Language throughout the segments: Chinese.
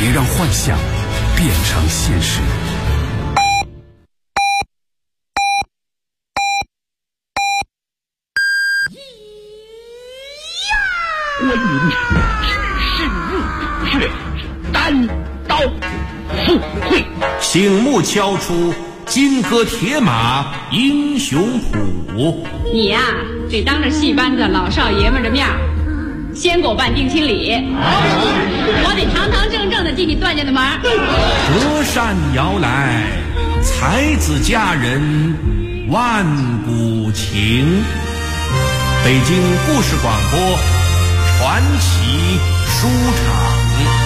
别让幻想变成现实。 关云知识入血，单刀赴会， 醒目敲出金戈铁马英雄谱。 你呀，得当着戏班子老少爷们的面先给我办定亲礼，我得堂堂正正的进你段家的门。 隔山遥来，才子佳人万古情。北京故事广播传奇书场。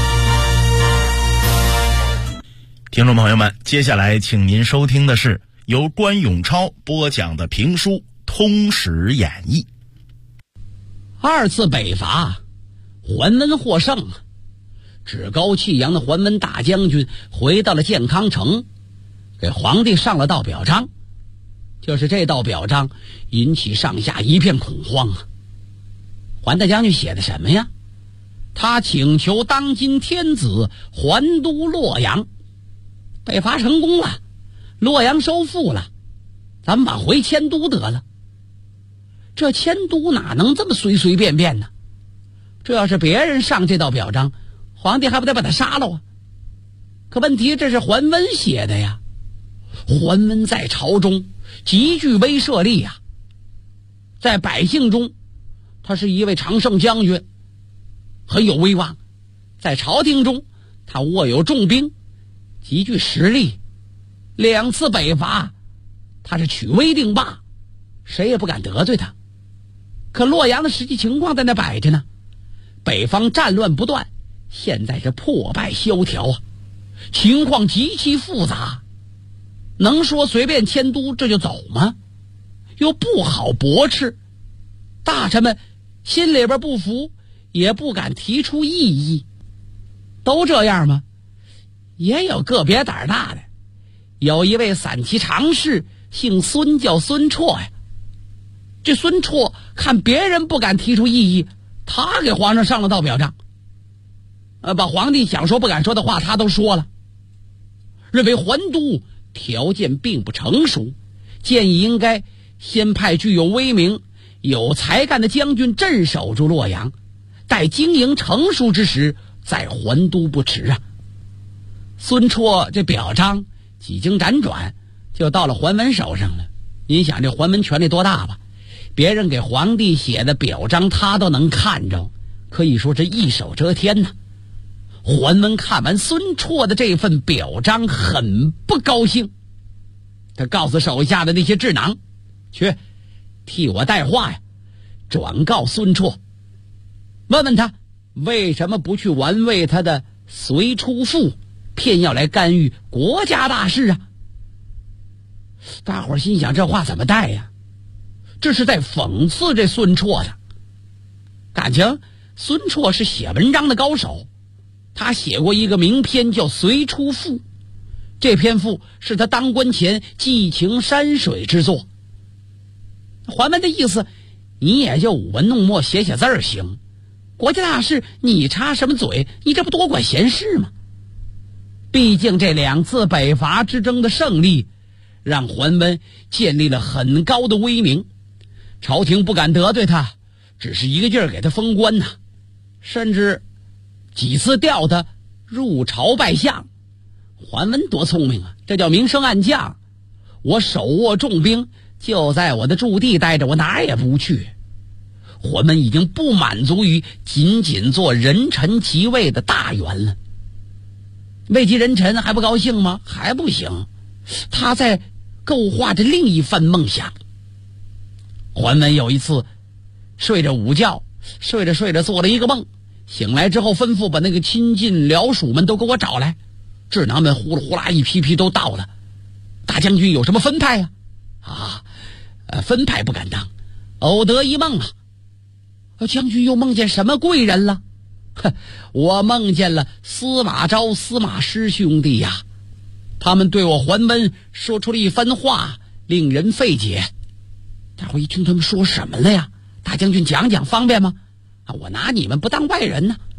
听众朋友们，接下来请您收听的是由关永超播讲的评书《通史演义》。 二次北伐，桓温获胜，趾高气扬的桓温大将军回到了建康城，给皇帝上了道表彰。就是这道表彰引起上下一片恐慌啊！桓大将军写的什么呀？他请求当今天子还都洛阳，北伐成功了，洛阳收复了，咱们往回迁都得了。这迁都哪能这么随随便便呢？这要是别人上这道表彰，皇帝还不得把他杀了啊？可问题这是桓温写的呀，桓温在朝中极具威慑力呀，在百姓中他是一位常胜将军，很有威望，在朝廷中他握有重兵，极具实力。两次北伐他是取威定霸，谁也不敢得罪他。可洛阳的实际情况在那摆着呢，北方战乱不断，现在是破败萧条啊，情况极其复杂。能说随便迁都这就走吗？又不好驳斥，大臣们心里边不服，也不敢提出异议。都这样吗？也有个别胆大的，有一位散骑常侍姓孙，叫孙绰呀。这孙绰看别人不敢提出异议，他给皇上上了道表彰，把皇帝想说不敢说的话他都说了，认为还都条件并不成熟，建议应该先派具有威名有才干的将军镇守住洛阳，待经营成熟之时再还都不迟啊。孙绰这表彰几经辗转就到了桓温手上了。您想这桓温权力多大吧，别人给皇帝写的表彰他都能看着，可以说是一手遮天呐。桓温看完孙绰的这份表彰很不高兴，他告诉手下的那些智囊，去替我带话呀，转告孙绰，问问他为什么不去玩味他的随出父，偏要来干预国家大事啊。大伙儿心想，这话怎么带呀？这是在讽刺这孙绰的。感情孙绰是写文章的高手，他写过一个名篇叫《随出赋》，这篇赋是他当官前寄情山水之作。桓温的意思，你也就舞文弄墨写写字儿行，国家大事你插什么嘴？你这不多管闲事吗？毕竟这两次北伐之争的胜利让桓温建立了很高的威名，朝廷不敢得罪他，只是一个劲儿给他封官呐，甚至几次调他入朝拜相。桓温多聪明啊，这叫明升暗降。我手握重兵，就在我的驻地待着，我哪儿也不去。桓温已经不满足于仅仅做人臣即位的大员了，位极人臣还不高兴吗？还不行，他在构画着另一番梦想。桓温有一次睡着午觉，睡着睡着做了一个梦，醒来之后吩咐把那个亲近僚属们都给我找来，智囊们呼啦呼啦一批批都到了。大将军有什么分派呀？分派不敢当，偶得一梦啊。将军又梦见什么贵人了？我梦见了司马昭、司马师兄弟呀，他们对我桓温说出了一番话，令人费解。大伙一听他们说什么了呀？大将军讲讲方便吗？我拿你们不当外人呢。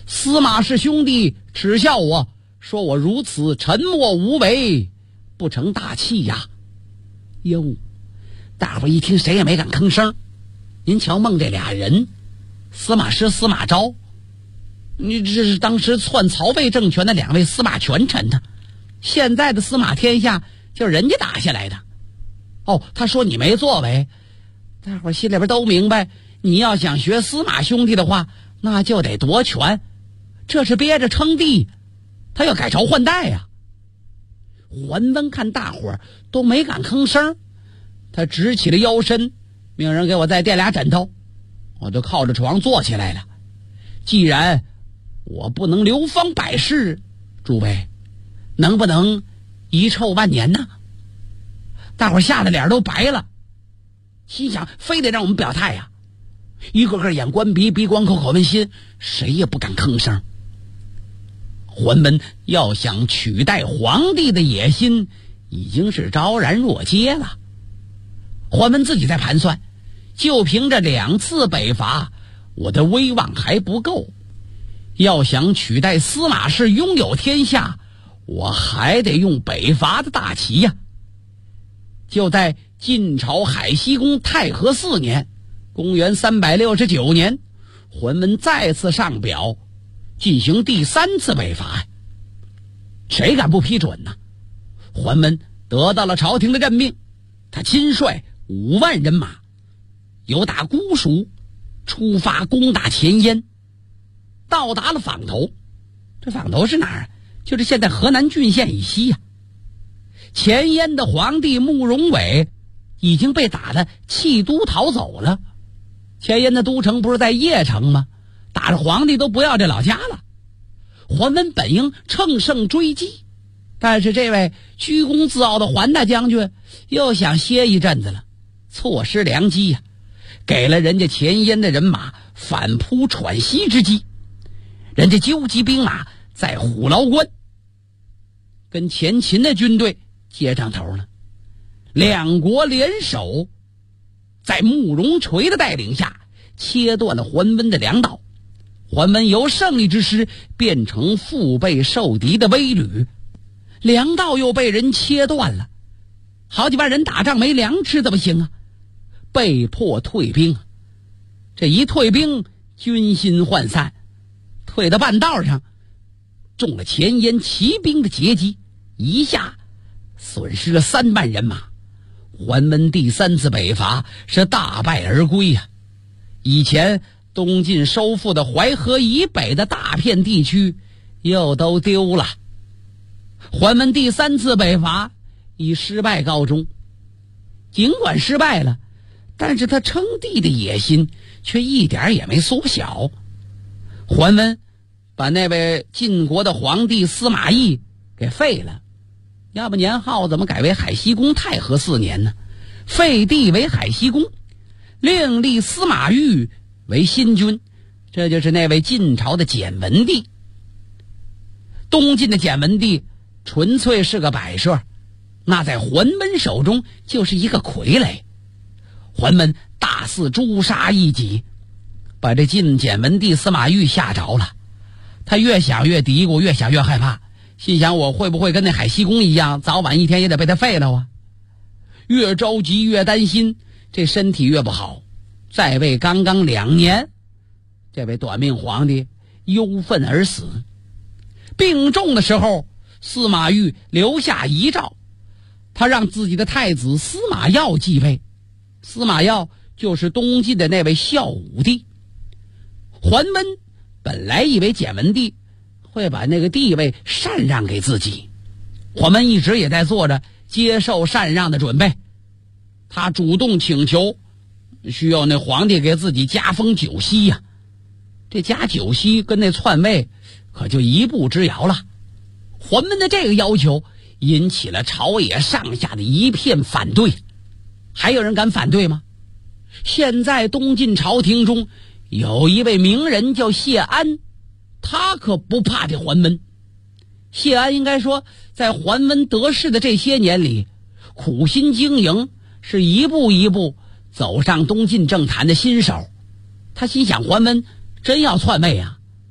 司马氏兄弟耻笑我，说我如此沉默无为，不成大器呀。哟，大伙一听谁也没敢吭声。您瞧孟这俩人，司马师、司马昭，你这是当时篡曹魏政权的两位司马权臣呢。现在的司马天下就是人家打下来的。哦，他说你没作为，大伙心里边都明白，你要想学司马兄弟的话，那就得夺权，这是憋着称帝，他要改朝换代呀。桓温看大伙儿都没敢吭声，他直起了腰身，命人给我再垫俩枕头，我就靠着床坐起来了。既然我不能流芳百世，诸位能不能遗臭万年呢？大伙儿吓得脸都白了，心想非得让我们表态呀。一个个眼观鼻，鼻观口，口问心，谁也不敢吭声。桓温要想取代皇帝的野心已经是昭然若揭了。桓温自己在盘算，就凭这2次北伐，我的威望还不够，要想取代司马氏拥有天下，我还得用北伐的大旗呀。就在晋朝海西宫太和4年，公元369年，桓温再次上表进行第3次北伐。谁敢不批准呢？桓温得到了朝廷的任命，他亲率5万人马，由打姑蜀出发攻打前燕，到达了坊头。这坊头是哪儿？就是现在河南郡县以西呀。前燕的皇帝慕容伟已经被打得弃都逃走了。前燕的都城不是在邺城吗？打着皇帝都不要这老家了。桓温本应乘胜追击，但是这位居功自傲的桓大将军又想歇一阵子了，错失良机呀，给了人家前燕的人马反扑喘息之机。人家纠集兵马在虎牢关跟前秦的军队接上头了。两国联手在慕容垂的带领下切断了桓温的粮道。桓温由胜利之师变成腹背受敌的危旅，粮道又被人切断了，好几万人打仗没粮吃怎么行啊？被迫退兵。这一退兵，军心涣散，退到半道上中了前燕骑兵的截击，一下损失了3万人马。桓温第3次北伐是大败而归呀。以前东晋收复的淮河以北的大片地区又都丢了。桓温第3次北伐以失败告终。尽管失败了，但是他称帝的野心却一点也没缩小。桓温把那位晋国的皇帝司马懿给废了，要不年号怎么改为海西宫太和4年呢？废帝为海西宫，另立司马昱为新君，这就是那位晋朝的简文帝。东晋的简文帝纯粹是个摆设，那在桓温手中就是一个傀儡。桓温大肆诛杀异己，把这晋简文帝司马懿吓着了。他越想越嘀咕，越想越害怕，心想我会不会跟那海西宫一样，早晚一天也得被他废了啊？越着急越担心，这身体越不好。在位刚刚2年，这位短命皇帝忧愤而死。病重的时候，司马懿留下遗诏，他让自己的太子司马曜继位。司马曜就是东晋的那位孝武帝。桓温本来以为简文帝会把那个地位禅让给自己，桓温一直也在做着接受禅让的准备。他主动请求需要那皇帝给自己加封九锡呀。这加九锡跟那篡位可就一步之遥了。桓温的这个要求引起了朝野上下的一片反对。还有人敢反对吗？现在东晋朝廷中有一位名人叫谢安，他可不怕这桓温。谢安应该说在桓温得势的这些年里苦心经营，是一步一步走上东晋政坛的新手。他心想桓温真要篡位啊，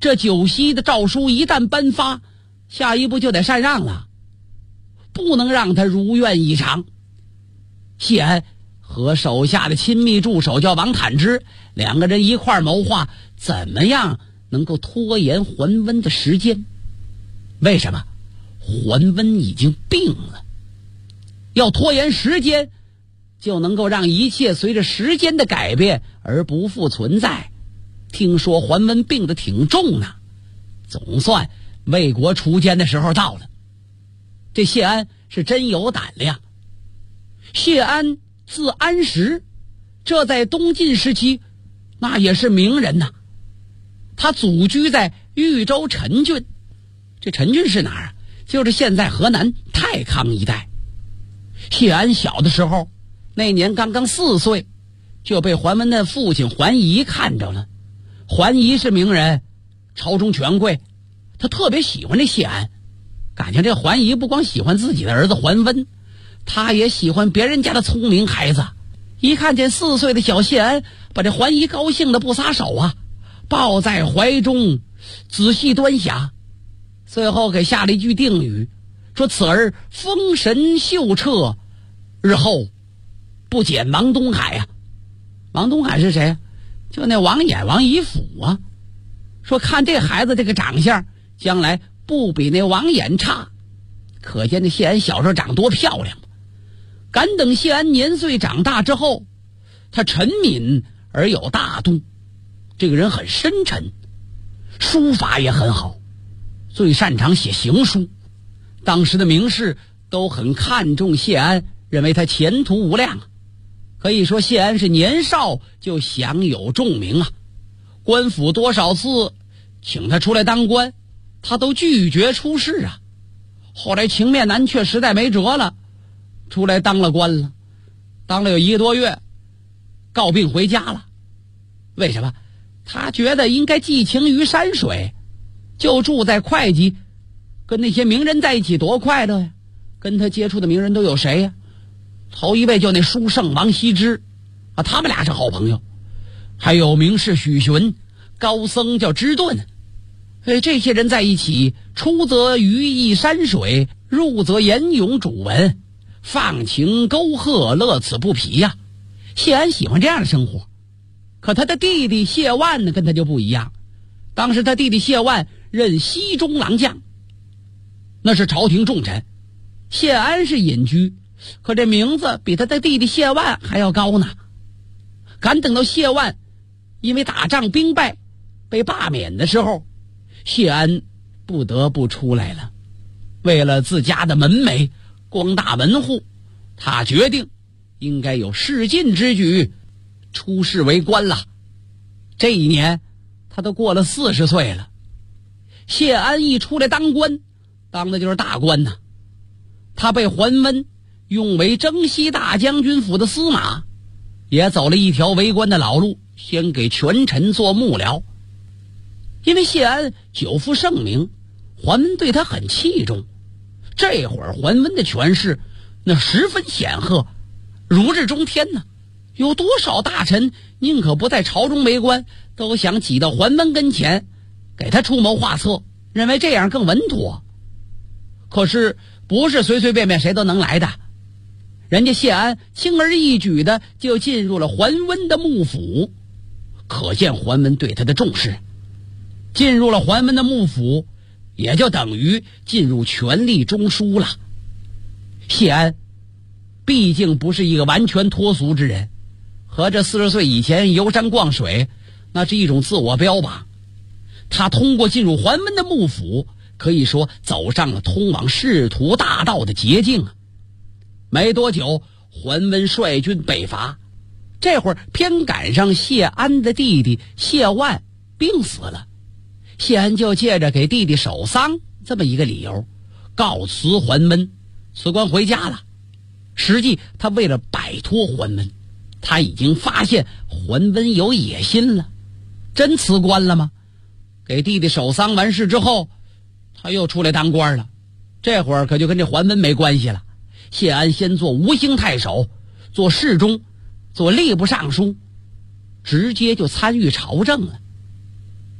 这九锡的诏书一旦颁发，下一步就得禅让了，不能让他如愿以偿。谢安和手下的亲密助手叫王坦之，两个人一块谋划怎么样能够拖延桓温的时间。为什么？桓温已经病了，要拖延时间就能够让一切随着时间的改变而不复存在。听说桓温病得挺重呢，总算为国除奸的时候到了。这谢安是真有胆量。谢安字安石，这在东晋时期那也是名人呐。他祖居在豫州陈郡，这陈郡是哪儿啊？就是现在河南太康一带。谢安小的时候，那年刚刚4岁，就被桓温的父亲桓仪看着了。桓仪是名人，朝中权贵，他特别喜欢这谢安，感情这桓仪不光喜欢自己的儿子桓温，他也喜欢别人家的聪明孩子。一看见4岁的小谢安，把这桓仪高兴的不撒手啊，抱在怀中仔细端详，最后给下了一句定语，说此儿风神秀彻，日后不减王东海啊。王东海是谁啊？就那王衍王仪甫啊。说看这孩子这个长相，将来不比那王衍差，可见这谢安小时候长多漂亮。敢等谢安年岁长大之后，他沉泯而有大度，这个人很深沉，书法也很好，最擅长写行书。当时的名士都很看重谢安，认为他前途无量。可以说谢安是年少就享有重名啊，官府多少次请他出来当官，他都拒绝出仕啊。后来情面难却，实在没辙了，出来当了官了，当了有1个多月，告病回家了。为什么？他觉得应该寄情于山水，就住在会稽，跟那些名人在一起多快乐呀。跟他接触的名人都有谁呀？头一位就那书圣王羲之啊，他们俩是好朋友。还有名士许询，高僧叫芝顿。这些人在一起，出则鱼翼山水，入则言咏主文，放情沟壑，乐此不疲呀。谢安喜欢这样的生活。可他的弟弟谢万呢，跟他就不一样。当时他弟弟谢万任西中郎将，那是朝廷重臣。谢安是隐居，可这名字比他的弟弟谢万还要高呢。赶等到谢万因为打仗兵败被罢免的时候，谢安不得不出来了。为了自家的门楣，光大门户，他决定应该有仕进之举，出仕为官了。这一年他都过了40岁了。谢安一出来当官，当的就是大官呐。他被桓温用为征西大将军府的司马，也走了一条为官的老路，先给权臣做幕僚。因为谢安久负盛名，桓温对他很器重。这会儿桓温的权势那十分显赫，如日中天呢。有多少大臣宁可不在朝中为官，都想挤到桓温跟前，给他出谋划策，认为这样更稳妥。可是不是随随便便谁都能来的。人家谢安轻而易举的就进入了桓温的幕府，可见桓温对他的重视。进入了桓温的幕府，也就等于进入权力中枢了。谢安毕竟不是一个完全脱俗之人，和这40岁以前游山逛水，那是一种自我标榜。他通过进入桓温的幕府，可以说走上了通往仕途大道的捷径啊。没多久，桓温率军北伐，这会儿偏赶上谢安的弟弟谢万病死了。谢安就借着给弟弟守丧这么一个理由，告辞桓温，辞官回家了。实际他为了摆脱桓温，他已经发现桓温有野心了。真辞官了吗？给弟弟守丧完事之后，他又出来当官了。这会儿可就跟这桓温没关系了。谢安先做吴兴太守，做侍中，做吏部尚书，直接就参与朝政了。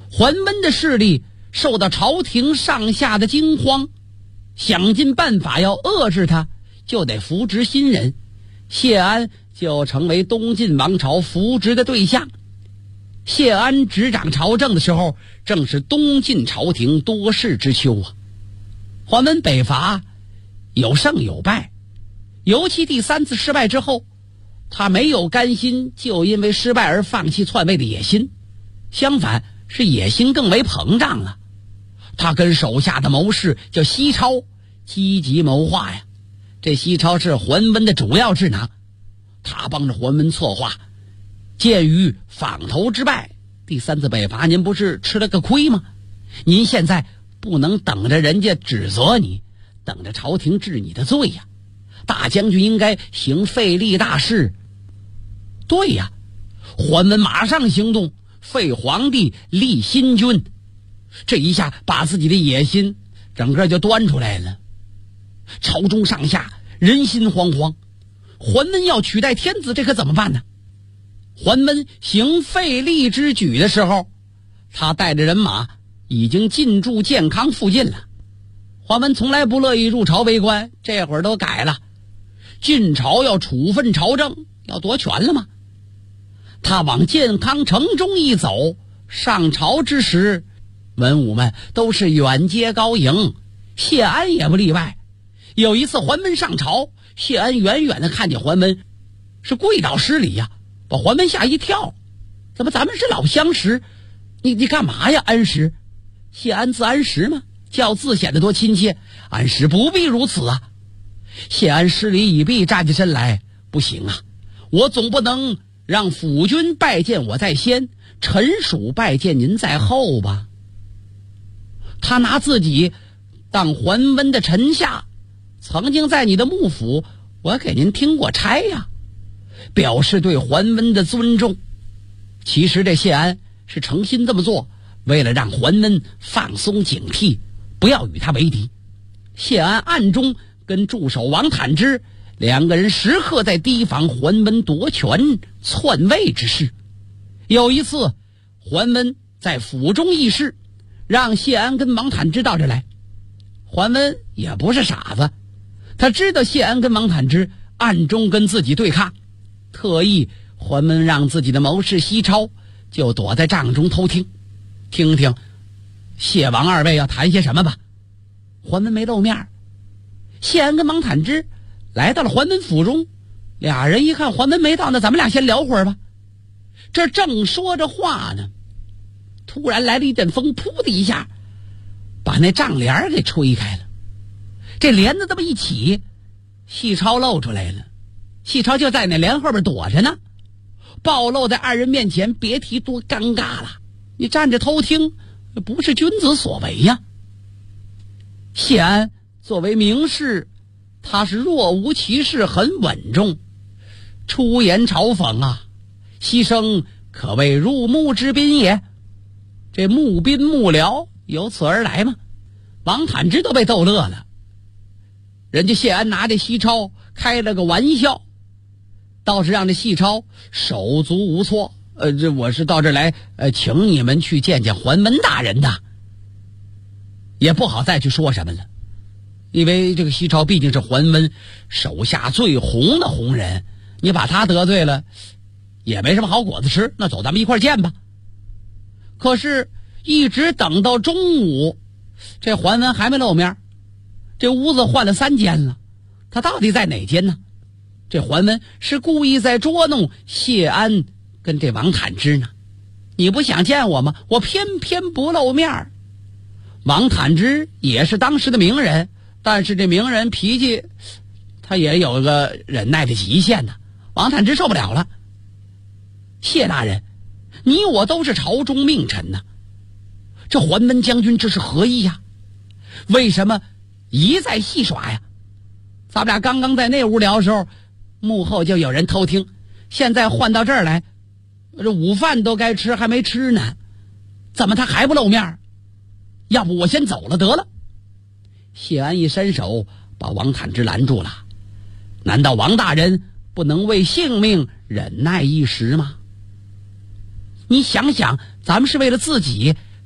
桓温的势力受到朝廷上下的惊慌，想尽办法要遏制他，就得扶植新人。谢安就成为东晋王朝扶植的对象。谢安执掌朝政的时候，正是东晋朝廷多事之秋啊。桓温北伐有胜有败，尤其第3次失败之后，他没有甘心就因为失败而放弃篡位的野心，相反是野心更为膨胀了。他跟手下的谋士叫西超积极谋划呀。这西超是桓温的主要智囊，他帮着桓温策划。鉴于坊头之败，第3次北伐您不是吃了个亏吗？您现在不能等着人家指责你，等着朝廷治你的罪呀。大将军应该行废立大事。对呀，桓温马上行动，废皇帝立新君。这一下把自己的野心整个就端出来了。朝中上下人心惶惶，桓温要取代天子，这可怎么办呢？桓温行废立之举的时候，他带着人马已经进驻建康附近了。桓温从来不乐意入朝为官，这会儿都改了，晋朝要处分朝政，要夺权了吗？他往建康城中一走，上朝之时，文武们都是远接高迎，谢安也不例外。有一次桓温上朝，谢安远远的看见桓温是跪倒施礼呀，把桓温吓一跳。怎么咱们是老相识，你干嘛呀？安石，谢安字安石吗？叫字显得多亲切。安石不必如此啊。谢安施礼已毕，站起身来，不行啊，我总不能让辅君拜见我在先，臣属拜见您在后吧。他拿自己当桓温的臣下，曾经在你的幕府我给您听过差呀，表示对桓温的尊重。其实这谢安是诚心这么做，为了让桓温放松警惕，不要与他为敌。谢安暗中跟助手王坦之两个人时刻在提防桓温夺权篡位之事。有一次桓温在府中议事，让谢安跟王坦之到这来。桓温也不是傻子，他知道谢安跟王坦之暗中跟自己对抗，特意桓温让自己的谋士西超就躲在帐中偷听，听听谢王二位要谈些什么吧。桓温没露面，谢安跟王坦之来到了桓温府中，俩人一看桓温没到，那咱们俩先聊会儿吧。这正说着话呢，突然来了一阵风，噗的一下把那帐帘给吹开了。这帘子这么一起，细超露出来了。细超就在那帘后边躲着呢，暴露在二人面前，别提多尴尬了。你站着偷听，不是君子所为呀。谢安作为名士，他是若无其事，很稳重，出言嘲讽啊，牺牲可谓入幕之宾也。这幕宾幕僚由此而来吗？王坦之都被逗乐了。人家谢安拿这西超开了个玩笑，倒是让这西超手足无措。我是到这儿来请你们去见见桓温大人的，也不好再去说什么了。因为这个西超毕竟是桓温手下最红的红人，你把他得罪了也没什么好果子吃，那走咱们一块见吧。可是一直等到中午，这桓温还没露面。这屋子换了3间了，他到底在哪间呢？这桓温是故意在捉弄谢安跟这王坦之呢。你不想见我吗？我偏偏不露面。王坦之也是当时的名人，但是这名人脾气他也有个忍耐的极限呢。王坦之受不了了，谢大人，你我都是朝中命臣呢，这桓温将军这是何意呀？为什么一再戏耍呀？咱们俩刚刚在那屋聊的时候，幕后就有人偷听，现在换到这儿来，这午饭都该吃还没吃呢，怎么他还不露面？要不我先走了得了。谢安一伸手把王坦之拦住了。难道王大人不能为性命忍耐一时吗？你想想，咱们是为了自己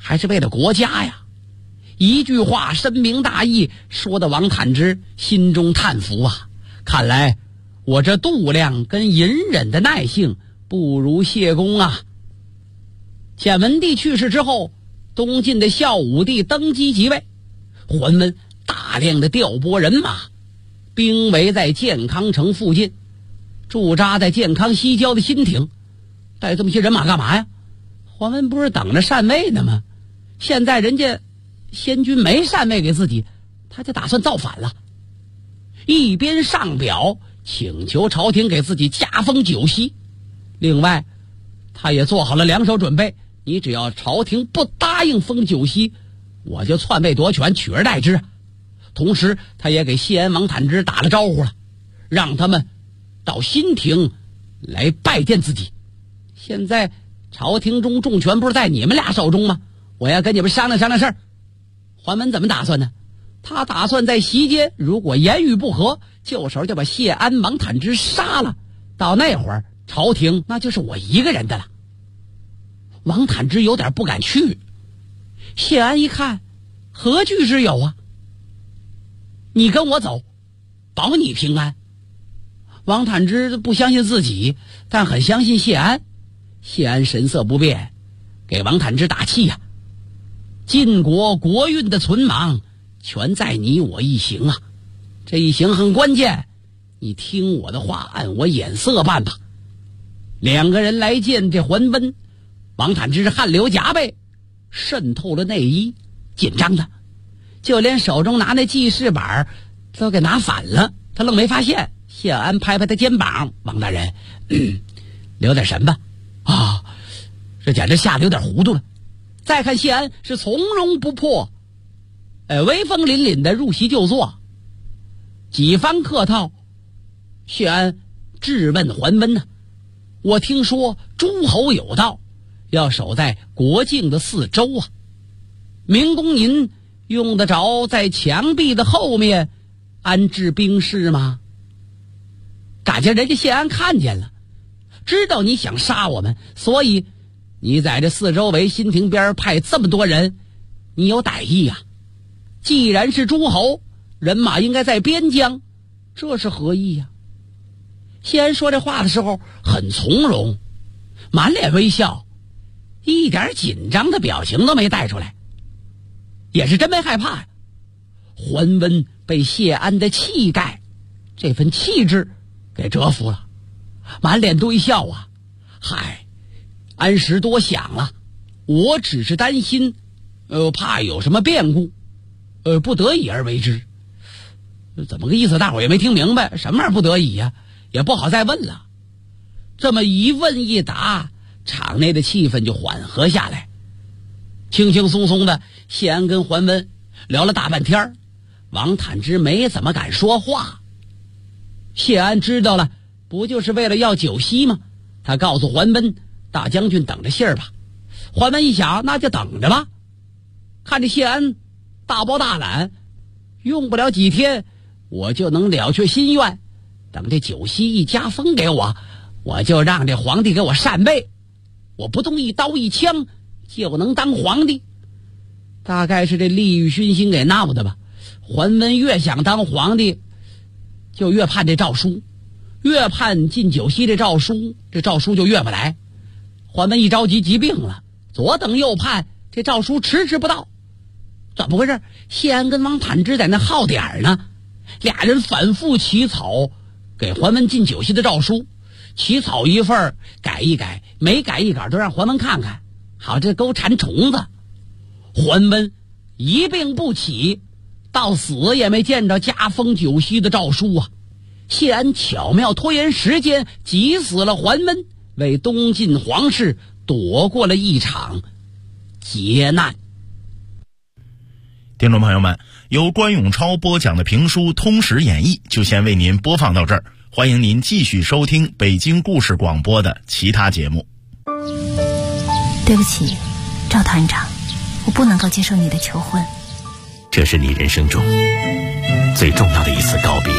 还是为了国家呀。一句话深明大义，说的王坦之心中叹服啊，看来我这度量跟隐忍的耐性不如谢公啊。简文帝去世之后，东晋的孝武帝登基即位，桓温大量的调拨人马，兵围在建康城附近，驻扎在建康西郊的新亭。带这么些人马干嘛呀？桓温不是等着禅位呢吗？现在人家先君没禅位给自己，他就打算造反了。一边上表请求朝廷给自己加封九锡，另外他也做好了两手准备，你只要朝廷不答应封九锡，我就篡位夺权，取而代之。同时他也给谢安王坦之打了招呼了，让他们到新亭来拜见自己。现在朝廷中重权不是在你们俩手中吗？我要跟你们商量商量事儿。桓温怎么打算呢？他打算在席间如果言语不合，就手就把谢安王坦之杀了，到那会儿朝廷那就是我一个人的了。王坦之有点不敢去，谢安一看何惧之有啊，你跟我走，保你平安。王坦之不相信自己，但很相信谢安。谢安神色不变，给王坦之打气呀，晋国国运的存亡全在你我一行啊，这一行很关键，你听我的话，按我眼色办吧。两个人来见这桓温，王坦之是汗流浃背，渗透了内衣，紧张的就连手中拿那记事板都给拿反了，他愣没发现。谢安拍拍他肩膀，王大人留点神吧。啊，这简直吓得有点糊涂了。再看谢安是从容不迫，威风凛凛的入席就坐。几番客套，谢安质问桓温呢，我听说诸侯有道，要守在国境的四周啊，明公您用得着在墙壁的后面安置兵士吗？感觉人家谢安看见了，知道你想杀我们，所以你在这四周围新亭边派这么多人，你有歹意啊。既然是诸侯，人马应该在边疆，这是何意呀？谢安说这话的时候很从容，满脸微笑，一点紧张的表情都没带出来，也是真没害怕呀。桓温被谢安的气概，这份气质给折服了，满脸堆笑啊。嗨，安石多想了，我只是担心怕有什么变故，不得已而为之。怎么个意思？大伙也没听明白，什么玩意儿不得已呀？也不好再问了。这么一问一答，场内的气氛就缓和下来，轻轻松松的。谢安跟桓温聊了大半天，王坦之没怎么敢说话。谢安知道了，不就是为了要九锡吗？他告诉桓温，大将军等着信儿吧。桓温一想，那就等着吧。看着谢安大包大揽，用不了几天我就能了却心愿。等这九锡一加封给我，我就让这皇帝给我禅位，我不动一刀一枪就能当皇帝。大概是这利欲熏心给闹的吧。桓温越想当皇帝，就越盼这诏书，越盼进九锡这诏书，这诏书就越不来。桓温一着急急病了，左等右盼，这诏书迟迟不到。怎么回事？谢安跟王坦之在那耗点呢，俩人反复起草给桓温进九锡的诏书，起草一份改一改，每改一稿都让桓温看看，好这勾缠虫子。桓温一病不起，到死也没见着加封九锡的诏书啊。谢安巧妙拖延时间，急死了桓温，为东晋皇室躲过了一场劫难。 听众朋友们，由关永超播讲的评书《通史演义》就先为您播放到这儿，欢迎您继续收听北京故事广播的其他节目。 对不起，赵团长，我不能够接受你的求婚。 这是你人生中最重要的一次告别，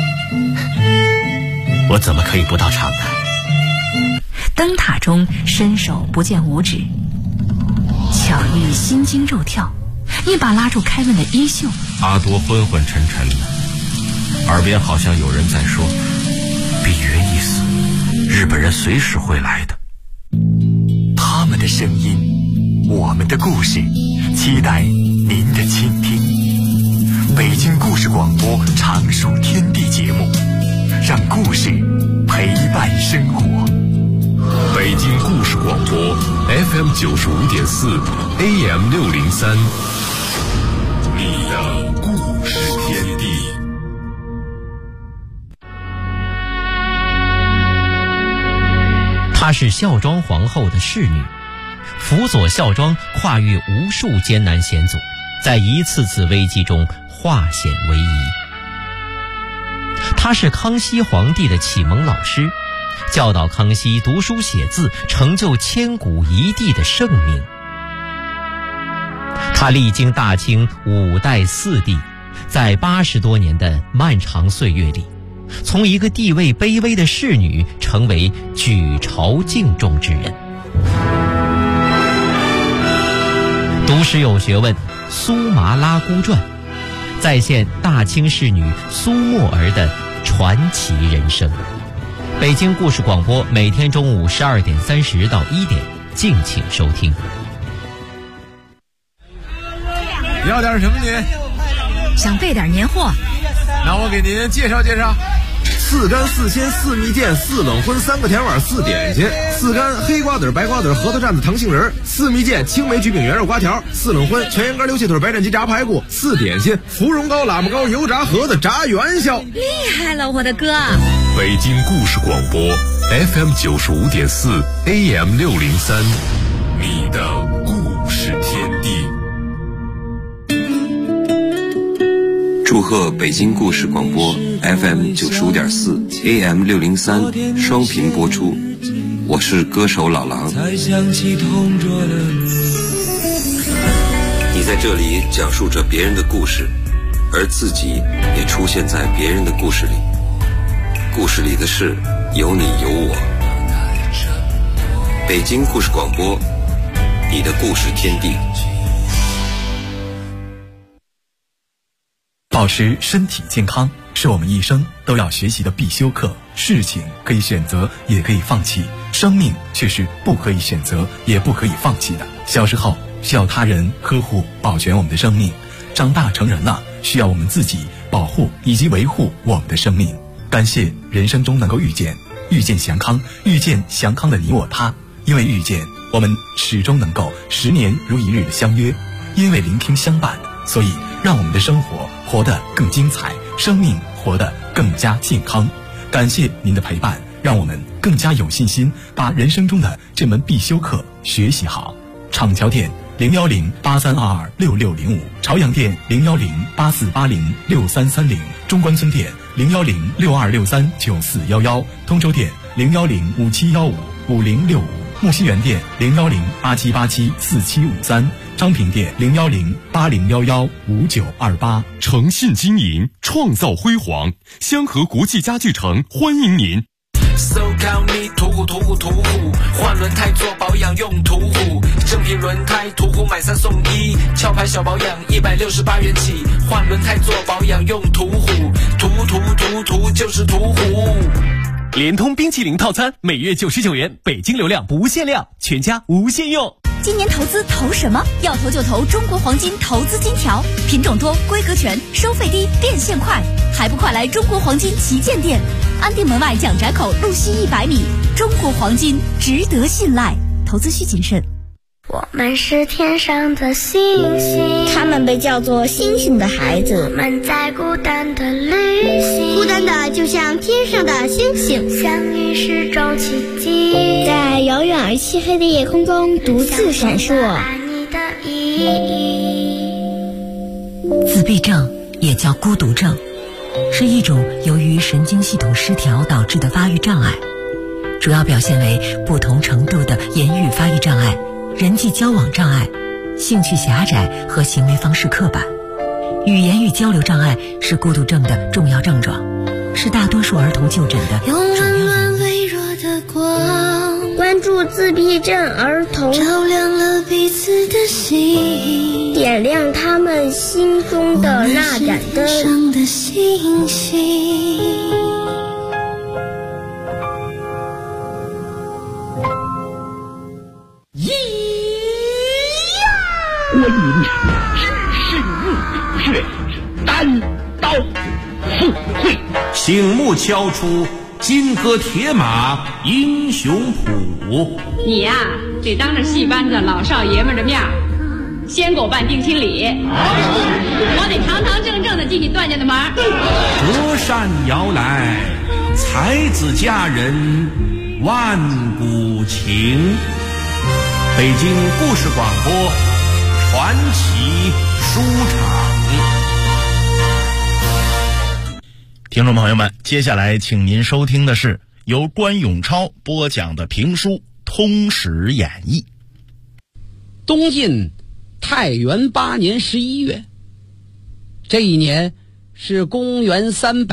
我怎么可以不到场呢？ 灯塔中伸手不见五指， 巧遇心惊肉跳，一把拉住凯文的衣袖。 阿多昏昏沉沉的，耳边好像有人在说：“比约一死，日本人随时会来的。” 他们的声音，我们的故事，期待您的倾听。北京故事广播常数天地节目，让故事陪伴生活。 北京故事广播 FM 95.4 AM 603，你的故事天地。 她是孝庄皇后的侍女，辅佐孝庄跨越无数艰难险阻，在一次次危机中化险为夷。她是康熙皇帝的启蒙老师，教导康熙读书写字，成就千古一帝的盛名。他历经大清5代4帝，在80多年的漫长岁月里，从一个地位卑微的侍女成为举朝敬重之人。读史有学问，苏麻拉姑传再现大清侍女苏沫儿的传奇人生。北京故事广播每天中午12点30到1点，敬请收听。 要点什么您？ 想备点年货。 那我给您介绍介绍。4干4鲜4蜜饯4冷荤3个甜碗4点心，4干黑瓜子白瓜子核桃蘸子糖杏仁，4蜜饯青梅焗饼圆肉瓜条，4冷荤全羊肝溜蟹腿白斩鸡炸排骨，4点心芙蓉糕喇嘛糕油炸盒子炸元宵。 厉害了，我的哥！ 北京故事广播 FM 95.4 AM 603，你的故事天地。 祝贺北京故事广播 FM 95.4 AM 603双频播出，我是歌手老狼。你在这里讲述着别人的故事，而自己也出现在别人的故事里，故事里的事有你有我。北京故事广播，你的故事天地。 保持身体健康是我们一生都要学习的必修课。事情可以选择，也可以放弃，生命却是不可以选择，也不可以放弃的。小时候需要他人呵护保全我们的生命，长大成人了需要我们自己保护以及维护我们的生命。感谢人生中能够遇见祥康，遇见祥康的你我他。因为遇见，我们始终能够10年如一日的相约；因为聆听相伴，所以让我们的生活活得更精彩，生命活得更加健康。感谢您的陪伴，让我们更加有信心把人生中的这门必修课学习好。厂桥店01083226605，朝阳店01084806330，中关村店01062639411，通州店01057155065，木樨园店01087874753，昌平店01080115928。 诚信经营，创造辉煌，香河国际家具城欢迎您。 So call me 途虎，换轮胎做保养用途虎，正品轮胎途虎买3送1，壳牌小保养168元起，换轮胎做保养用途虎，途就是途虎。 联通冰淇淋套餐每月99元，北京流量不限量，全家无限用。 今年投资投什么？要投就投中国黄金投资金条，品种多，规格全，收费低，变现快，还不快来中国黄金旗舰店，安定门外蒋宅口路西100米。中国黄金值得信赖，投资需谨慎。 我们是天上的星星， 他们被叫做星星的孩子。 我们在孤单的旅行， 孤单的就像天上的星星， 相遇是种奇迹， 在遥远而漆黑的夜空中独自闪烁。 爱你的意义。 自闭症也叫孤独症，是一种由于神经系统失调导致的发育障碍，主要表现为不同程度的言语发育障碍、人际交往障碍、兴趣狭窄和行为方式刻板。语言与交流障碍是孤独症的重要症状，是大多数儿童就诊的主要原因。 关注助自闭症儿童， 照亮了彼此的心， 点亮他们心中的那盏灯。 上的星星。 观音只是入穴，单刀赴会， 醒目敲出金戈铁马英雄谱。 你呀，得当着戏班子老少爷们的面先给我办定亲礼，我得堂堂正正的进你段家的门。 隔山摇来，才子佳人万古情。北京故事广播传奇书场。 听众朋友们，接下来请您收听的是由关永超播讲的评书《通史演义》。 东晋太元8年11月，这一年是公元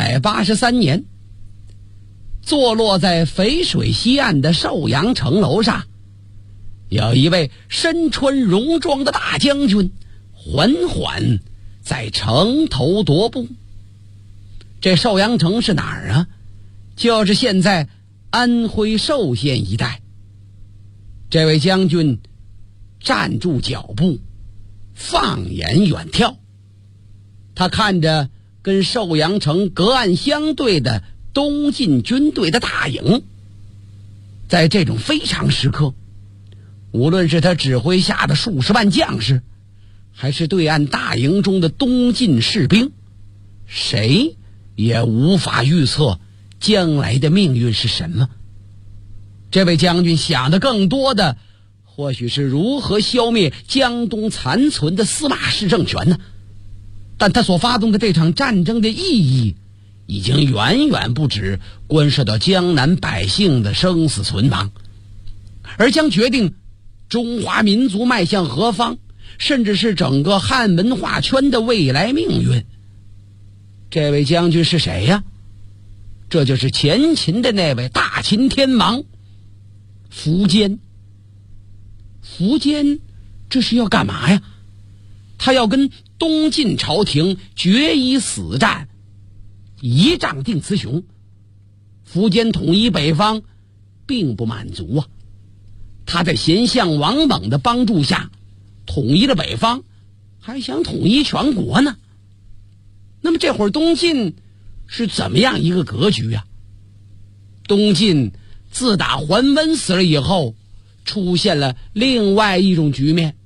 383年，坐落在淝水西岸的寿阳城楼上，有一位身穿戎装的大将军缓缓在城头踱步。这寿阳城是哪儿啊？就是现在安徽寿县一带。这位将军站住脚步，放眼远眺，他看着跟寿阳城隔岸相对的东晋军队的大营。在这种非常时刻，无论是他指挥下的数十万将士，还是对岸大营中的东晋士兵，谁也无法预测将来的命运是什么。这位将军想的更多的或许是如何消灭江东残存的司马氏政权呢？但他所发动的这场战争的意义已经远远不止关涉到江南百姓的生死存亡，而将决定中华民族迈向何方，甚至是整个汉文化圈的未来命运。这位将军是谁呀？这就是前秦的那位大秦天王苻坚。苻坚这是要干嘛呀？他要跟东晋朝廷决一死战，一仗定雌雄。苻坚统一北方并不满足啊，他在贤相王猛的帮助下统一了北方，还想统一全国呢。那么这会儿东晋是怎么样一个格局啊？东晋自打桓温死了以后，出现了另外一种局面。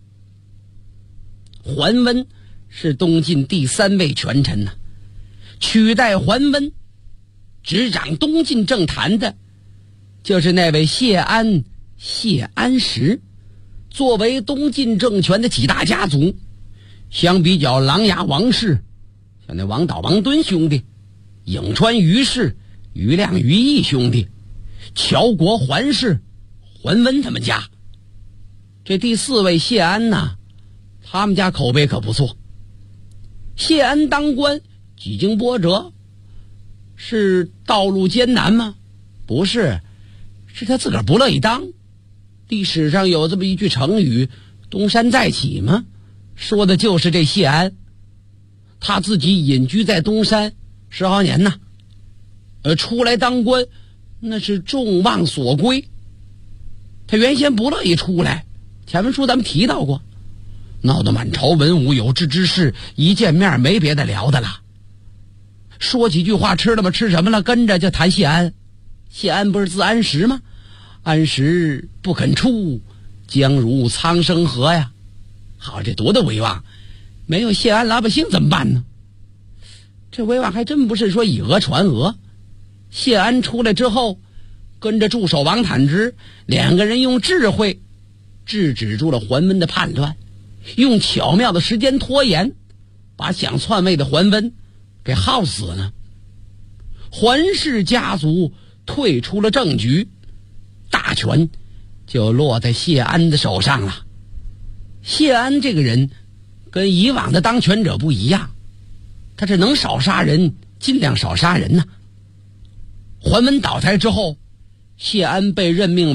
桓温是东晋第3位权臣呢，取代桓温执掌东晋政坛的就是那位谢安石。作为东晋政权的几大家族，相比较琅琊王氏，像那王导王敦兄弟，颍川于氏、于亮于毅兄弟，乔国桓氏、桓温他们家。这第4位谢安呢，他们家口碑可不错。谢安当官几经波折，是道路艰难吗？不是，是他自个儿不乐意当。历史上有这么一句成语，东山再起吗？说的就是这谢安。他自己隐居在东山10好年呐，出来当官那是众望所归。他原先不乐意出来，前文书咱们提到过，闹得满朝文武有志之士一见面没别的聊的了，说几句话，吃了吧吃什么了，跟着就谈谢安。谢安不是字安石吗？安石不肯出，将如苍生河呀。好，这多大威望，没有谢安老百姓怎么办呢？这威望还真不是说以讹传讹。谢安出来之后，跟着助手王坦之2个人用智慧制止住了桓温的叛乱，用巧妙的时间拖延，把想篡位的桓温给耗死了。桓氏家族退出了政局，大权就落在谢安的手上了。谢安这个人跟以往的当权者不一样，他是能少杀人尽量少杀人呐。桓温倒台之后，谢安被任命为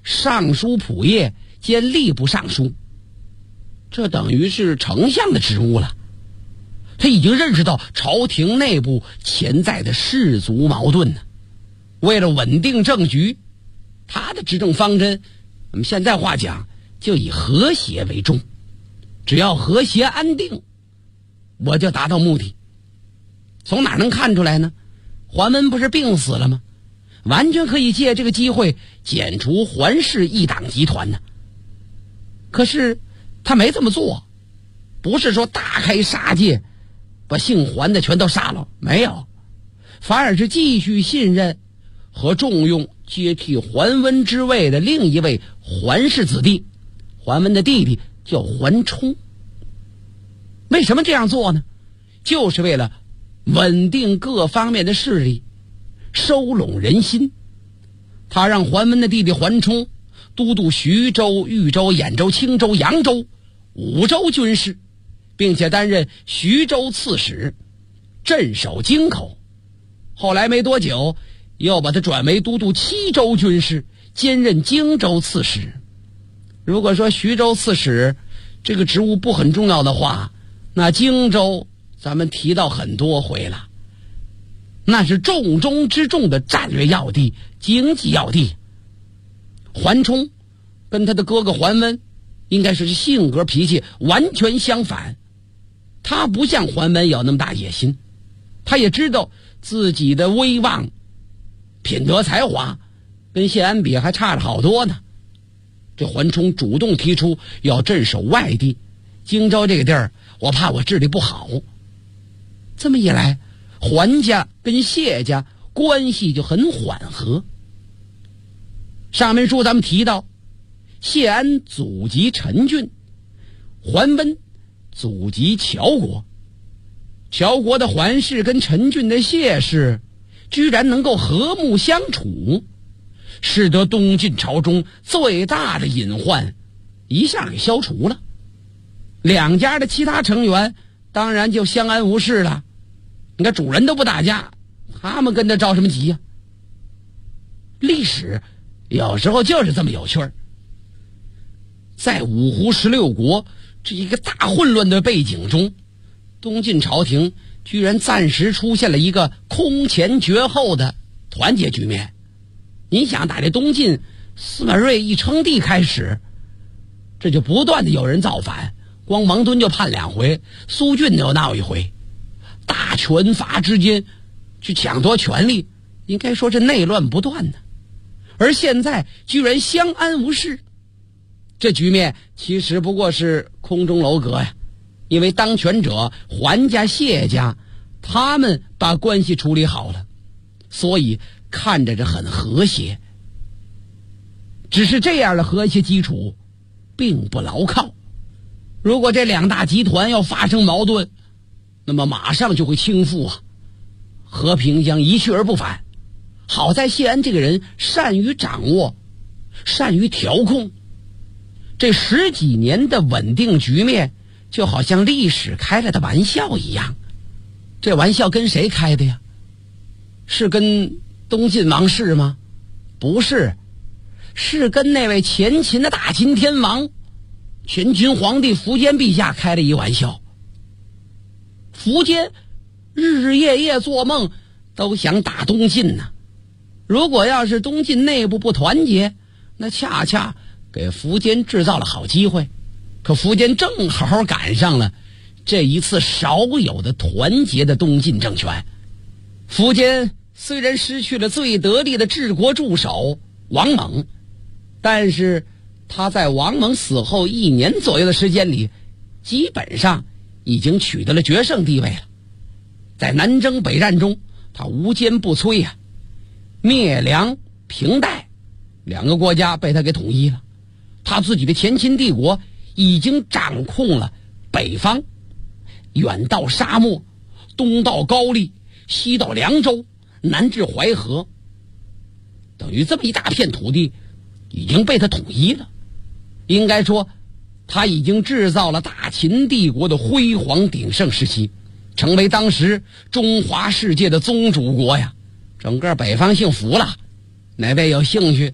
尚书仆射兼吏部尚书，这等于是丞相的职务了。他已经认识到朝廷内部潜在的氏族矛盾呢。为了稳定政局，他的执政方针，我们现在话讲，就以和谐为重。只要和谐安定，我就达到目的。从哪能看出来呢？桓温不是病死了吗？完全可以借这个机会剪除桓氏一党集团呢。可是他没这么做，不是说大开杀戒，把姓桓的全都杀了，没有，反而是继续信任和重用接替桓温之位的另一位桓氏子弟，桓温的弟弟叫桓冲。为什么这样做呢？就是为了稳定各方面的势力，收拢人心。他让桓温的弟弟桓冲都督徐州、豫州、兖州、青州、扬州5州军事，并且担任徐州刺史，镇守京口。后来没多久，又把他转为都督7州军事，兼任荆州刺史。如果说徐州刺史这个职务不很重要的话，那荆州咱们提到很多回了，那是重中之重的战略要地、经济要地。桓冲跟他的哥哥桓温应该是性格脾气完全相反，他不像桓温有那么大野心，他也知道自己的威望、品德、才华跟谢安比还差了好多呢。这桓冲主动提出要镇守外地，荆州这个地儿我怕我治理不好。这么一来，桓家跟谢家关系就很缓和。上面书咱们提到，谢安祖籍陈郡，桓温祖籍谯国。谯国的桓氏跟陈郡的谢氏居然能够和睦相处，使得东晋朝中最大的隐患一下给消除了。两家的其他成员当然就相安无事了。你看主人都不打架，他们跟着着什么急呀？历史有时候就是这么有趣儿。在五胡16国这一个大混乱的背景中，东晋朝廷居然暂时出现了一个空前绝后的团结局面。你想打这东晋司马睿一称帝开始，这就不断的有人造反，光王敦就判2回，苏峻就闹1回，大权阀之间去抢夺权力，应该说是内乱不断的。而现在居然相安无事，这局面其实不过是空中楼阁呀。因为当权者桓家、谢家他们把关系处理好了，所以看着这很和谐。只是这样的和谐基础并不牢靠，如果这2大集团要发生矛盾，那么马上就会倾覆啊，和平将一去而不返。好在谢安这个人善于掌握，善于调控，这10几年的稳定局面就好像历史开了的玩笑一样。这玩笑跟谁开的呀？是跟东晋王室吗？不是，是跟那位前秦的大秦天王、前秦皇帝苻坚陛下开了一玩笑。苻坚日日夜夜做梦都想打东晋呢。如果要是东晋内部不团结，那恰恰给苻坚制造了好机会。可苻坚正好赶上了这一次少有的团结的东晋政权。苻坚虽然失去了最得力的治国助手王猛，但是他在王猛死后1年左右的时间里，基本上已经取得了决胜地位了。在南征北战中，他无坚不摧呀，灭梁平代2个国家被他给统一了。他自己的前秦帝国已经掌控了北方，远到沙漠，东到高丽，西到凉州，南至淮河，等于这么一大片土地已经被他统一了。应该说他已经制造了大秦帝国的辉煌鼎盛时期，成为当时中华世界的宗主国呀。整个北方姓苻了，哪位有兴趣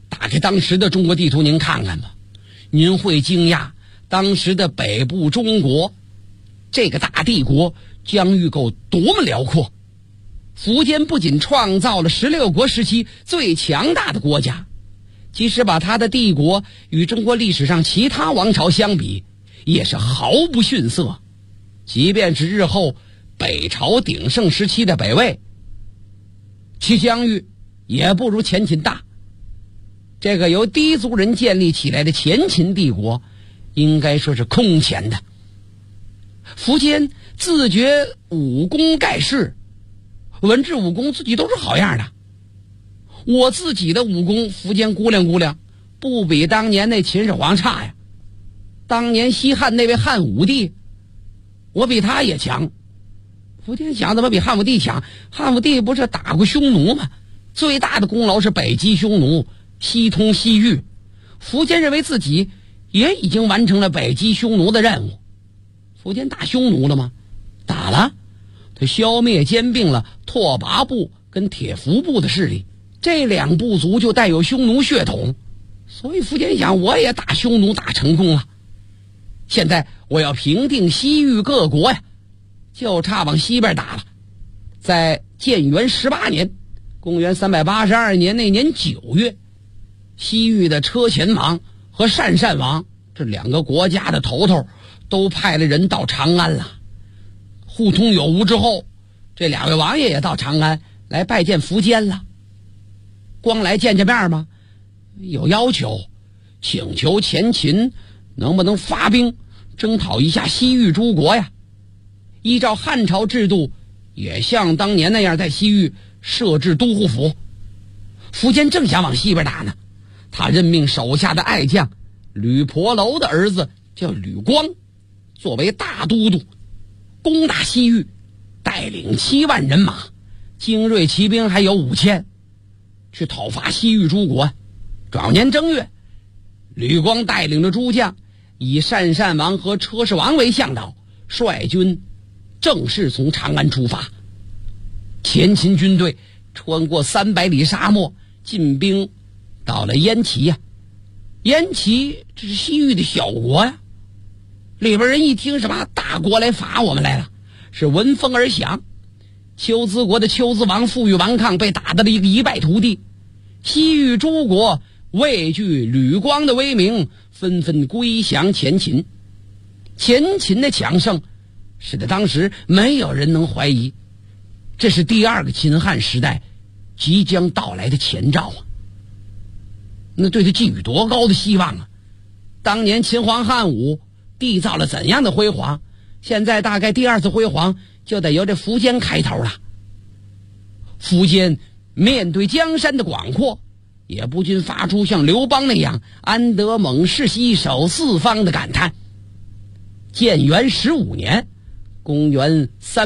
打开当时的中国地图您看看吧，您会惊讶当时的北部中国这个大帝国疆域够多么辽阔。苻坚不仅创造了16国时期最强大的国家，即使把他的帝国与中国历史上其他王朝相比，也是毫不逊色。即便是日后北朝鼎盛时期的北魏，其疆域也不如前秦大。这个由氐族人建立起来的前秦帝国，应该说是空前的。苻坚自觉武功盖世，文治武功自己都是好样的。我自己的武功，苻坚估量估量，不比当年那秦始皇差呀。当年西汉那位汉武帝，我比他也强。苻坚想，怎么比汉武帝强？汉武帝不是打过匈奴吗？最大的功劳是北击匈奴，西通西域。苻坚认为自己也已经完成了北击匈奴的任务。苻坚打匈奴了吗？打了。他消灭兼并了拓跋部跟铁服部的势力，这两部族就带有匈奴血统，所以苻坚想，我也打匈奴打成功了。现在我要平定西域各国呀，就差往西边打了。在建元18年，公元382年那年9月，西域的车前王和鄯善王这两个国家的头头都派了人到长安了。互通有无之后，这两位王爷也到长安来拜见苻坚了。光来见面吗？有要求，请求前秦能不能发兵征讨一下西域诸国呀？依照汉朝制度，也像当年那样在西域设置都护府。苻坚正想往西边打呢，他任命手下的爱将吕婆楼的儿子叫吕光作为大都督，攻打西域，带领7万人马，精锐骑兵还有5000，去讨伐西域诸国。转年正月，吕光带领着诸将，以鄯善王和车氏王为向导，率军正式从长安出发。前秦军队穿过300里沙漠，进兵到了燕齐呀。燕齐这是西域的小国呀，里边人一听什么大国来伐我们来了，是闻风而降。丘兹国的丘兹王负隅顽抗，被打得了一败涂地。西域诸国畏惧吕光的威名，纷纷归降前秦。前秦的强盛使得当时没有人能怀疑，这是第2个秦汉时代即将到来的前兆啊！那对他寄予多高的希望啊！当年秦皇汉武缔造了怎样的辉煌，现在大概第2次辉煌就得由这苻坚开头了。苻坚面对江山的广阔，也不禁发出像刘邦那样安得猛士兮守四方的感叹。建元15年，公元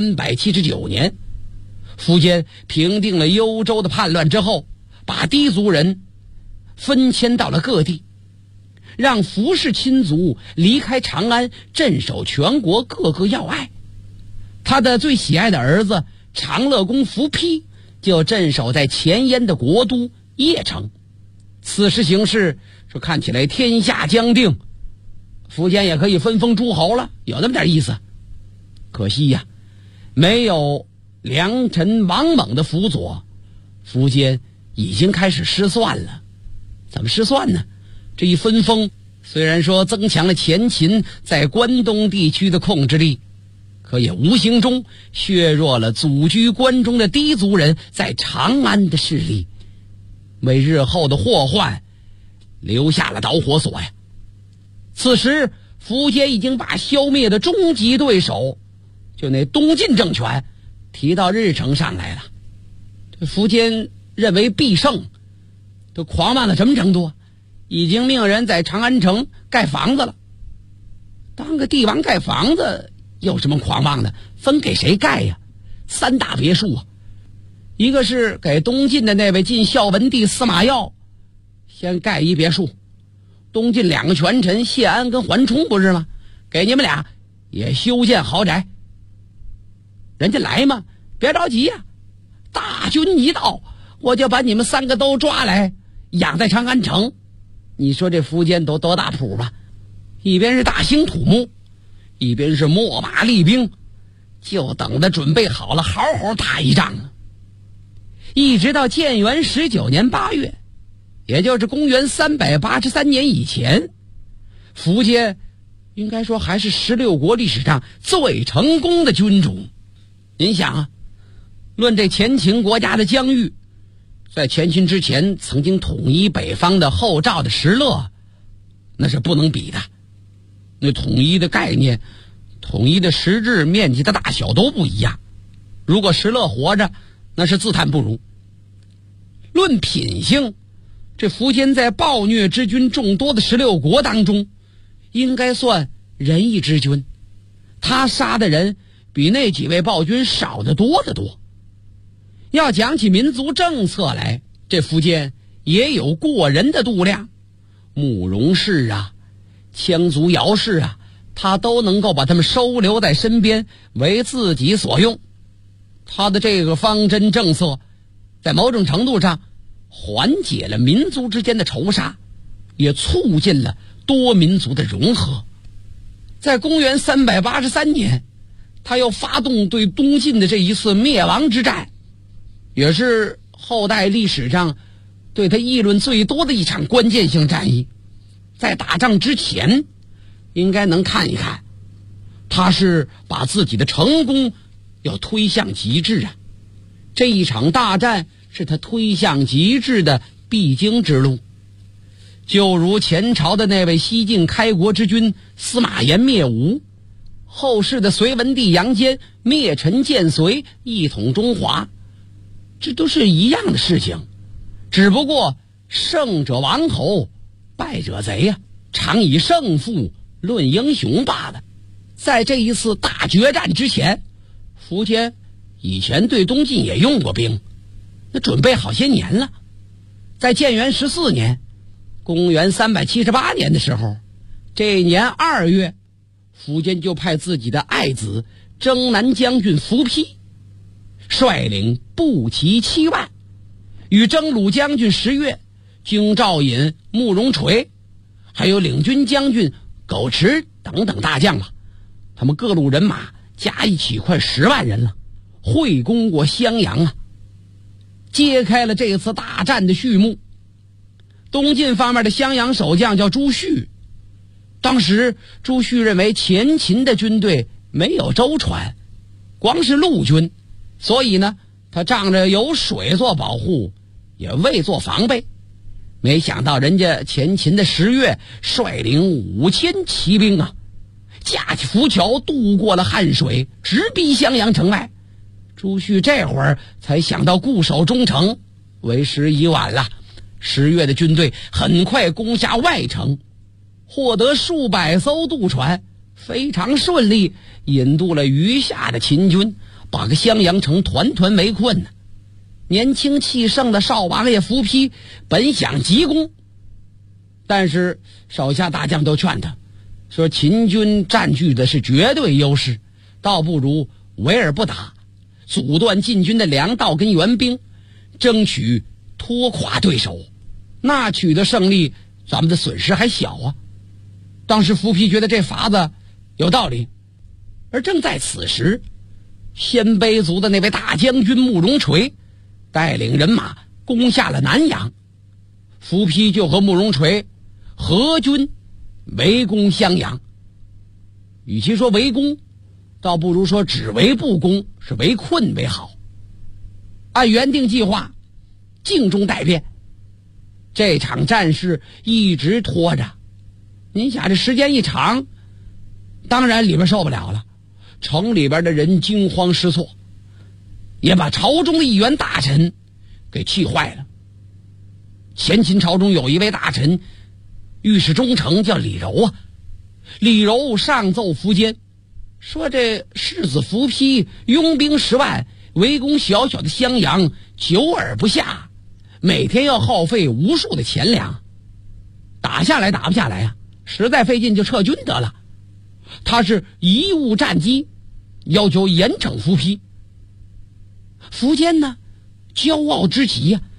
379年，苻坚平定了幽州的叛乱之后，把氐族人分迁到了各地，让苻氏亲族离开长安，镇守全国各个要隘。他的最喜爱的儿子长乐公苻丕就镇守在前燕的国都邺城。此时形势说看起来天下将定，苻坚也可以分封诸侯了，有那么点意思。可惜呀，没有良臣王猛的辅佐，苻坚已经开始失算了。怎么失算呢？这一分封虽然说增强了前秦在关东地区的控制力，可也无形中削弱了祖居关中的氐族人在长安的势力，为日后的祸患留下了导火索呀。此时苻坚已经把消灭的终极对手，就那东晋政权提到日程上来了。这苻坚认为必胜，都狂妄到什么程度？已经命人在长安城盖房子了。当个帝王盖房子有什么狂妄的？分给谁盖呀？3大别墅啊，一个是给东晋的那位晋孝文帝司马曜先盖一别墅，东晋2个权臣谢安跟桓冲不是吗？给你们俩也修建豪宅。人家来嘛，别着急呀，大军一到，我就把你们3个都抓来， 养在长安城。你说这苻坚都多大谱吧？一边是大兴土木，一边是秣马厉兵，就等着准备好了好好打一仗呢。一直到建元19年8月，也就是公元383年以前，苻坚应该说还是16国历史上最成功的君主。您想啊，论这前秦国家的疆域，在前秦之前曾经统一北方的后赵的石勒，那是不能比的。那统一的概念、统一的实质、面积的大小都不一样。如果石勒活着，那是自叹不如。论品性，这苻坚在暴虐之君众多的16国当中，应该算仁义之君。他杀的人比那几位暴君少得多得多。要讲起民族政策来，这苻坚也有过人的度量。慕容氏啊，羌族姚氏啊，他都能够把他们收留在身边，为自己所用。他的这个方针政策在某种程度上缓解了民族之间的仇杀，也促进了多民族的融合。在公元383年，他又发动对东晋的这一次灭亡之战，也是后代历史上对他议论最多的一场关键性战役。在打仗之前，应该能看一看，他是把自己的成功要推向极致啊。这一场大战是他推向极致的必经之路。就如前朝的那位西晋开国之君司马炎灭吴，后世的隋文帝杨坚灭陈建隋，一统中华，这都是一样的事情，只不过胜者王侯，败者贼呀，常以胜负论英雄罢了。在这一次大决战之前，苻坚以前对东晋也用过兵，那准备好些年了。在建元14年，公元378年的时候，这年2月，苻坚就派自己的爱子征南将军苻丕率领步骑7万，与征虏将军石越、京兆尹慕容垂，还有领军将军苟持等等大将吧，他们各路人马加一起快10万人了，会攻过襄阳啊，揭开了这次大战的序幕。东晋方面的襄阳守将叫朱旭，当时朱旭认为前秦的军队没有舟船，光是陆军，所以呢，他仗着有水做保护，也未做防备。没想到人家前秦的石越率领5000骑兵啊，架起浮桥渡过了汉水，直逼襄阳城外。朱旭这会儿才想到固守中城，为时已晚了。石越的军队很快攻下外城，获得数百艘渡船，非常顺利引渡了余下的秦军，把个襄阳城团团围困呢。年轻气盛的少王爷苻丕本想急攻，但是手下大将都劝他说，秦军占据的是绝对优势，倒不如围而不打，阻断晋军的粮道跟援兵，争取拖垮对手，那取得胜利，咱们的损失还小啊。当时苻丕觉得这法子有道理。而正在此时，鲜卑族的那位大将军慕容垂带领人马攻下了南阳，苻丕就和慕容垂合军围攻襄阳。与其说围攻，倒不如说只围不攻，是围困为好。按原定计划，静中待变，这场战事一直拖着。您想这时间一长，当然里边受不了了，城里边的人惊慌失措，也把朝中的一员大臣给气坏了。前秦朝中有一位大臣，御史中丞叫李柔啊。李柔上奏苻坚，说这世子苻丕拥兵10万围攻小小的襄阳，久而不下，每天要耗费无数的钱粮，打下来打不下来啊，实在费劲就撤军得了。他是贻误战机，要求严惩苻丕。苻坚呢，骄傲之极呀，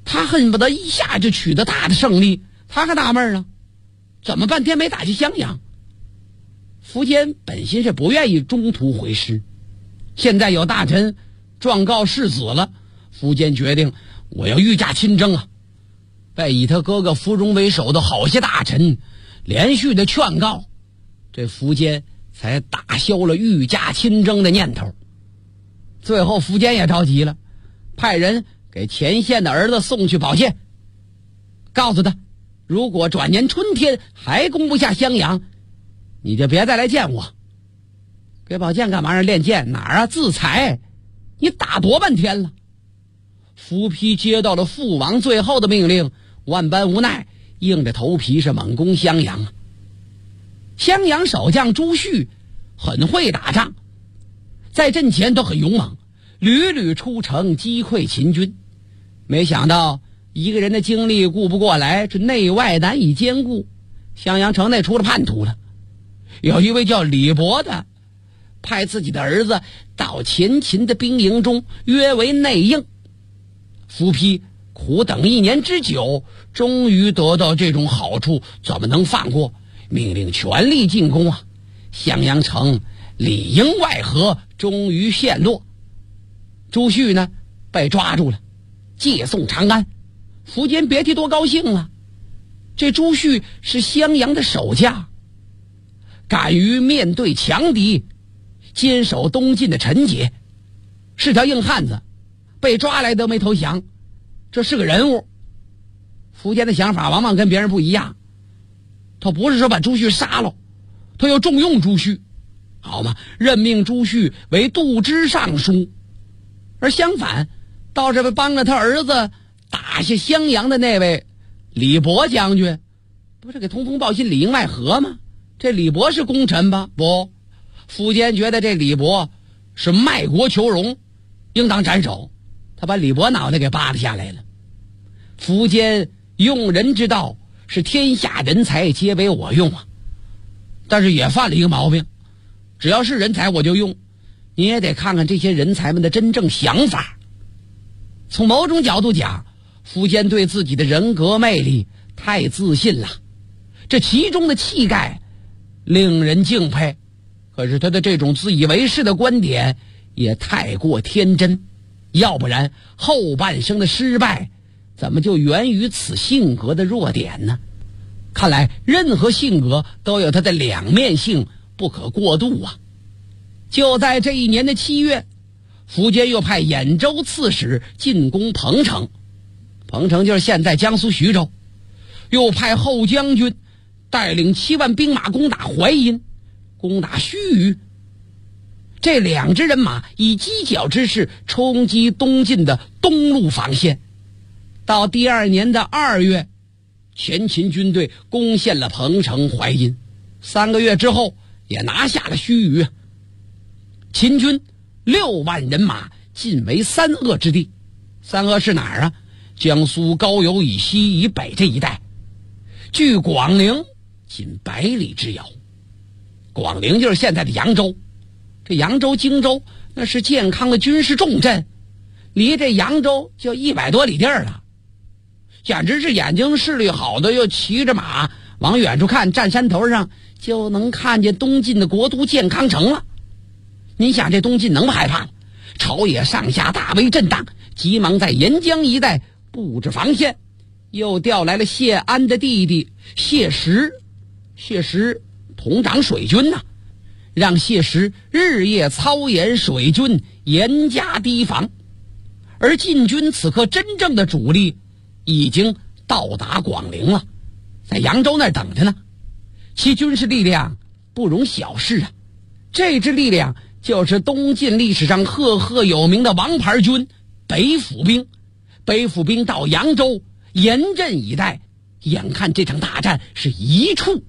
他恨不得一下就取得大的胜利。他可纳闷了，怎么半天没打下襄阳？苻坚本心是不愿意中途回师，现在有大臣状告世子了，苻坚决定我要御驾亲征啊！被以他哥哥苻融为首的好些大臣连续的劝告，这苻坚才打消了御驾亲征的念头。最后苻坚也着急了，派人给前线的儿子送去宝剑，告诉他，如果转年春天还攻不下襄阳，你就别再来见我。给宝剑干嘛呀？练剑哪儿啊？自裁！你打多半天了。苻丕接到了父王最后的命令，万般无奈，硬着头皮是猛攻襄阳。襄阳守将朱旭很会打仗，在阵前都很勇猛，屡屡出城击溃秦军。没想到一个人的精力顾不过来，这内外难以兼顾，襄阳城内出了叛徒了。有一位叫李博的，派自己的儿子到前秦的兵营中约为内应。苻丕苦等1年之久，终于得到这种好处，怎么能放过？命令全力进攻啊！襄阳城里应外合，终于陷落。朱旭呢，被抓住了，借送长安。苻坚别提多高兴了，这朱旭是襄阳的守将，敢于面对强敌，坚守东晋的陈节，是条硬汉子，被抓来都没投降，这是个人物。苻坚的想法往往跟别人不一样，他不是说把朱旭杀了，他要重用朱旭，好吗？任命朱旭为度支尚书。而相反，倒是帮着他儿子打下襄阳的那位李博将军，不是给通风报信里应外合吗？这李博是功臣吧？不，苻坚觉得这李博是卖国求荣，应当斩首，他把李博脑袋给扒拉下来了。苻坚用人之道是天下人才皆为我用啊，但是也犯了一个毛病，只要是人才我就用，你也得看看这些人才们的真正想法。从某种角度讲，苻坚对自己的人格魅力太自信了，这其中的气概令人敬佩，可是他的这种自以为是的观点也太过天真，要不然后半生的失败怎么就源于此性格的弱点呢？看来任何性格都有它的两面性，不可过度啊。就在这一年的7月，苻坚又派兖州刺史进攻彭城，彭城就是现在江苏徐州，又派后将军带领7万兵马攻打淮阴，攻打盱眙。这2支人马以犄角之势冲击东晋的东路防线。到第2年的2月，前秦军队攻陷了彭城、淮阴，3个月之后也拿下了盱眙。秦军6万人马进为三阿之地。三阿是哪儿啊？江苏高邮以西以北这一带，距广陵仅100里之遥。广陵就是现在的扬州，这扬州、荆州那是健康的军事重镇，离这扬州就100多里地儿了，简直是眼睛视力好的又骑着马往远处看，站山头上就能看见东晋的国都建康城了。你想这东晋能不害怕吗？朝野上下大为震荡，急忙在沿江一带布置防线，又调来了谢安的弟弟谢石统掌水军呐，让谢石日夜操演水军，严加提防。而晋军此刻真正的主力已经到达广陵了，在扬州那儿等着呢。其军事力量不容小视啊，这支力量就是东晋历史上赫赫有名的王牌军北府兵。北府兵到扬州严阵以待，眼看这场大战是一触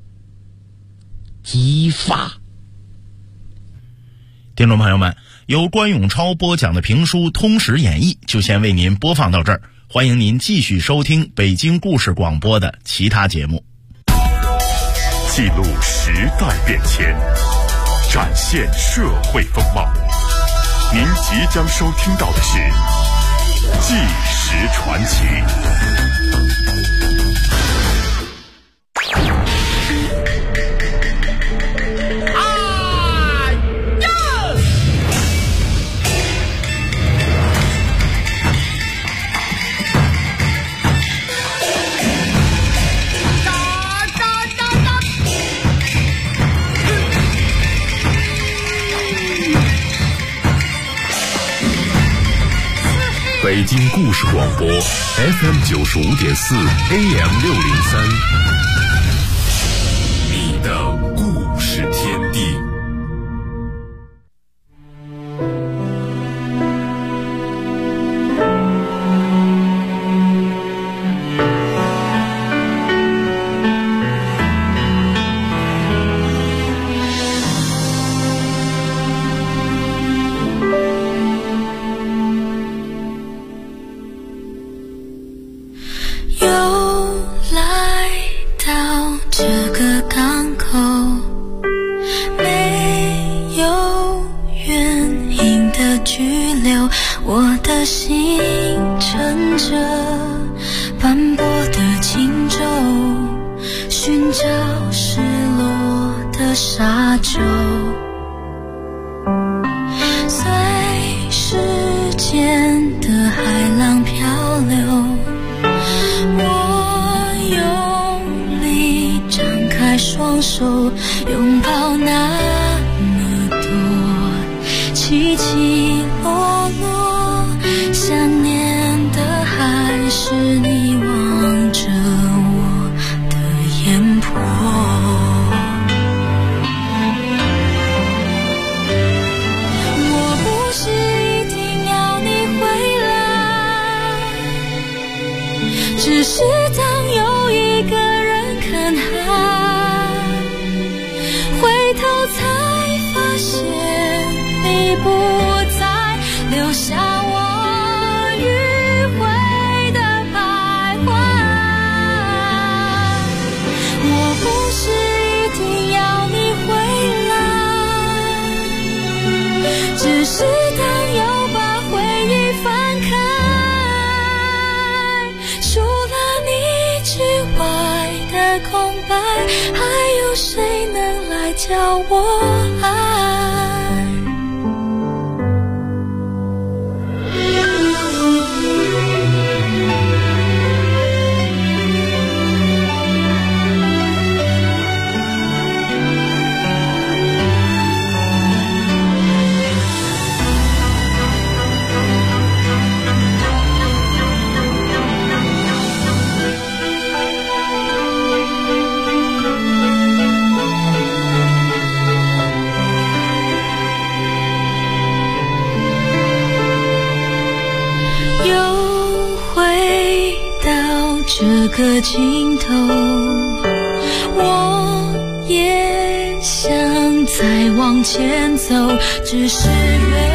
即发。 听众朋友们，由关永超播讲的评书《通史演义》就先为您播放到这儿，欢迎您继续收听北京故事广播的其他节目。 记录时代变迁，展现社会风貌。您即将收听到的是纪实传奇。北京故事广播 FM 95.4 AM 603，你的故事天地。 这个尽头，我也想再往前走，只是